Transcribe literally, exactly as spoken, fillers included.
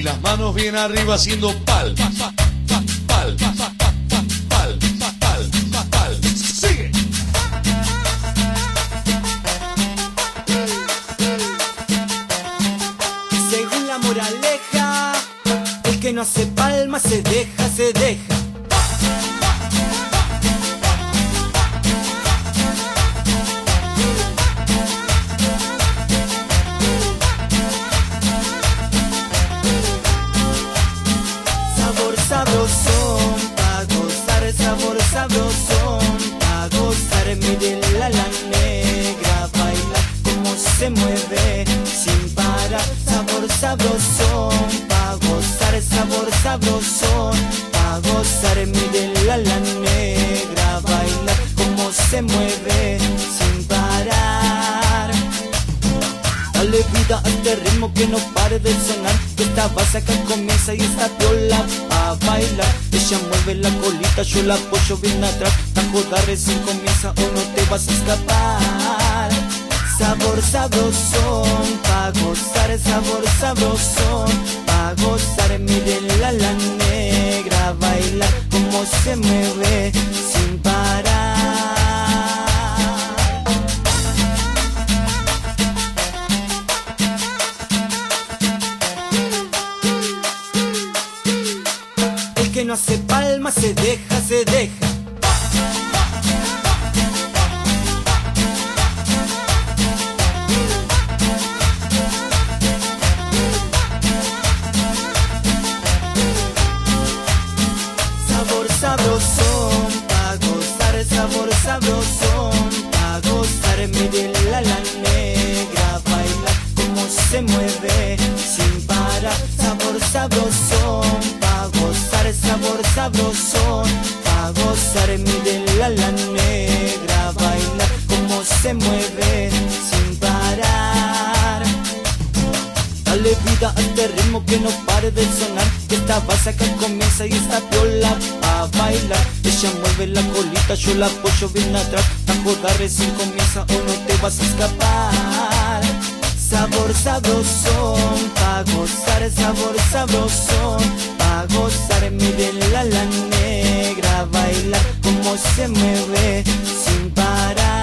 Y las manos bien arriba haciendo pal, pal, pal, pal, pal, pal, pal, pal, pal. Sigue. Según la moraleja, el que no hace palma se deja, se deja. Sabor sabrosón, pa' gozar, sabor sabrosón, pa' gozar. Miren la la negra, baila como se mueve sin parar. Sabor sabrosón, pa' gozar, sabor sabrosón, pa' gozar. Miren la la negra, baila como se mueve sin parar. Dale vida a este ritmo que no pare de sonar, que esta base acá comienza y esta piola a bailar. Ella mueve la colita, yo la apoyo bien atrás. La joda recién comienza o no te vas a escapar. Sabor sabrosón, pa' gozar, sabor sabrosón, pa' gozar. Miren la la negra, bailar como se mueve sin parar. Que no hace palma se deja, se deja. Sabor sabrosón, pa' gozar, sabor sabrosón, pa' gozar. Miren la la negra, baila como se mueve sin parar. Sabor sabrosón, pa' gozar, sabor sabrosón, pa' gozar. Miren la la negra, baila como se mueve sin parar. Dale vida a este ritmo que no pare de sonar, que esta base acá comienza y esta piola a bailar. Ella mueve la colita, yo la apoyo bien atrás. La joda recién comienza o no te vas a escapar. Sabor sabrosón, pa' gozar, sabor sabrosón, pa' gozar. Miren la la negra, bailar como se mueve sin parar.